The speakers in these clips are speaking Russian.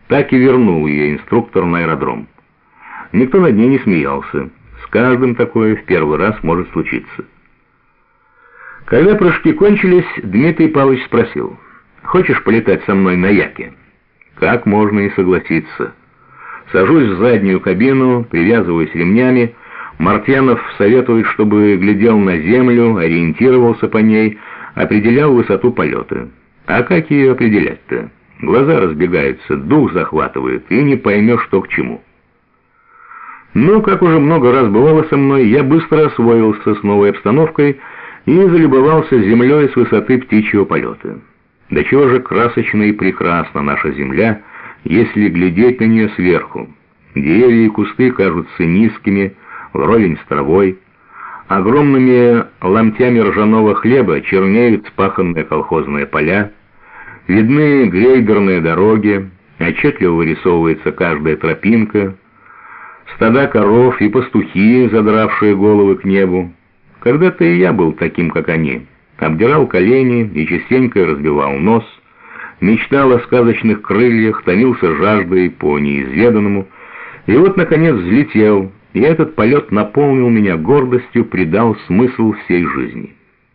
Так и вернул ее инструктор на аэродром. Никто над ней не смеялся. С каждым такое в первый раз может случиться. Когда прыжки кончились, Дмитрий Павлович спросил: «Хочешь полетать со мной на Яке?» Как можно и согласиться. Сажусь в заднюю кабину, привязываюсь ремнями. Мартьянов советует, чтобы глядел на землю, ориентировался по ней, определял высоту полета. А как ее определять-то? Глаза разбегаются, дух захватывает, и не поймешь, что к чему. Но, как уже много раз бывало со мной, я быстро освоился с новой обстановкой и залюбовался землей с высоты птичьего полета. Да чего же красочна и прекрасна наша земля, если глядеть на нее сверху. Деревья и кусты кажутся низкими, вровень с травой. Огромными ломтями ржаного хлеба чернеют спаханные колхозные поля. Видны грейдерные дороги, отчетливо вырисовывается каждая тропинка. Стада коров и пастухи, задравшие головы к небу. Когда-то и я был таким, как они. Обдирал колени и частенько разбивал нос. Мечтал о сказочных крыльях, томился жаждой по неизведанному. И вот, наконец, взлетел, и этот полет наполнил меня гордостью, придал смысл всей жизни.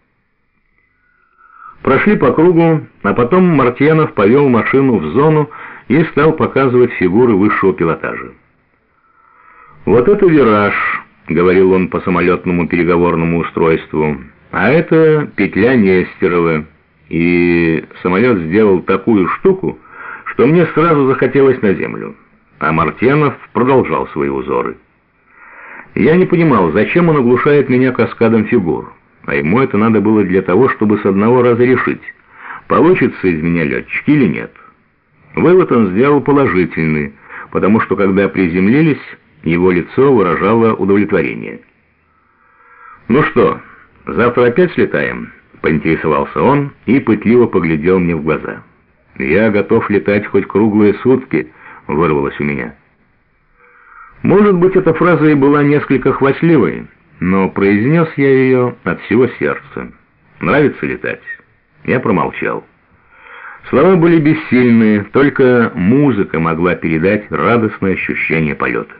Прошли по кругу, а потом Мартьянов повел машину в зону и стал показывать фигуры высшего пилотажа. «Вот это вираж», — говорил он по самолетному переговорному устройству, — «а это петля Нестерова». И самолет сделал такую штуку, что мне сразу захотелось на землю. А Мартьянов продолжал свои узоры. Я не понимал, зачем он оглушает меня каскадом фигур. А ему это надо было для того, чтобы с одного раза решить, получится из меня летчик или нет. Вывод он сделал положительный, потому что, когда приземлились, его лицо выражало удовлетворение. «Ну что, завтра опять слетаем?» — поинтересовался он и пытливо поглядел мне в глаза. «Я готов летать хоть круглые сутки», — вырвалось у меня. Может быть, эта фраза и была несколько хвастливой, но произнес я ее от всего сердца. «Нравится летать?» Я промолчал. Слова были бессильные, только музыка могла передать радостное ощущение полета.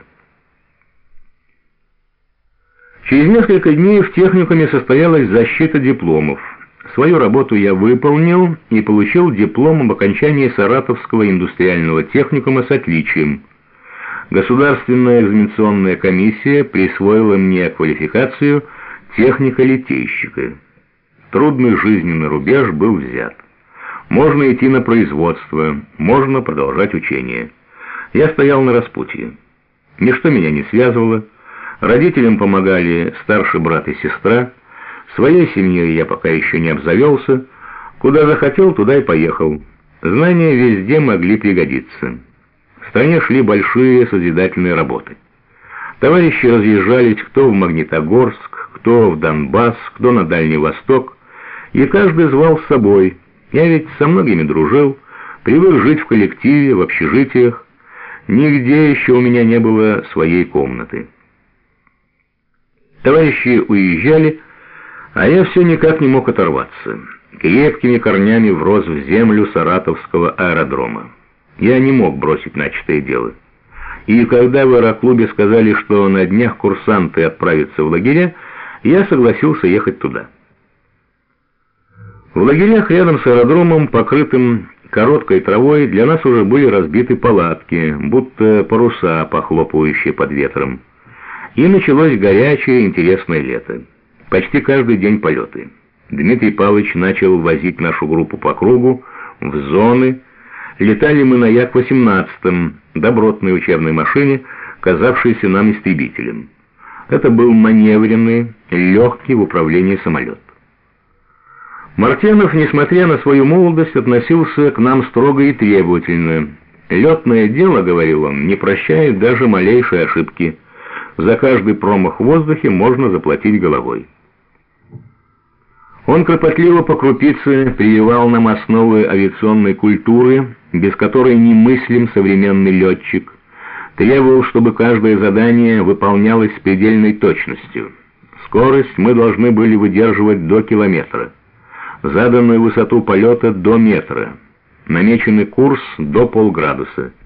Через несколько дней в техникуме состоялась защита дипломов. Свою работу я выполнил и получил диплом об окончании Саратовского индустриального техникума с отличием. Государственная экзаменационная комиссия присвоила мне квалификацию техника-литейщика. Трудный жизненный рубеж был взят. Можно идти на производство, можно продолжать учение. Я стоял на распутье. Ничто меня не связывало. Родителям помогали старший брат и сестра. Своей семьей я пока еще не обзавелся. Куда захотел, туда и поехал. Знания везде могли пригодиться. В стране шли большие созидательные работы. Товарищи разъезжались кто в Магнитогорск, кто в Донбасс, кто на Дальний Восток. И каждый звал с собой. Я ведь со многими дружил, привык жить в коллективе, в общежитиях. Нигде еще у меня не было своей комнаты. Товарищи уезжали, а я все никак не мог оторваться. Крепкими корнями врос в землю Саратовского аэродрома. Я не мог бросить начатое дело. И когда в аэроклубе сказали, что на днях курсанты отправятся в лагеря, я согласился ехать туда. В лагерях рядом с аэродромом, покрытым короткой травой, для нас уже были разбиты палатки, будто паруса, похлопывающие под ветром. И началось горячее, интересное лето. Почти каждый день полеты. Дмитрий Павлович начал возить нашу группу по кругу, в зоны. Летали мы на Як-18, добротной учебной машине, казавшейся нам истребителем. Это был маневренный, легкий в управлении самолет. Мартьянов, несмотря на свою молодость, относился к нам строго и требовательно. «Летное дело, — говорил он, — не прощает даже малейшей ошибки. За каждый промах в воздухе можно заплатить головой». Он кропотливо по крупице прививал нам основы авиационной культуры, без которой немыслим современный летчик. Требовал, чтобы каждое задание выполнялось с предельной точностью. Скорость мы должны были выдерживать до километра, заданную высоту полета до метра, намеченный курс до полградуса.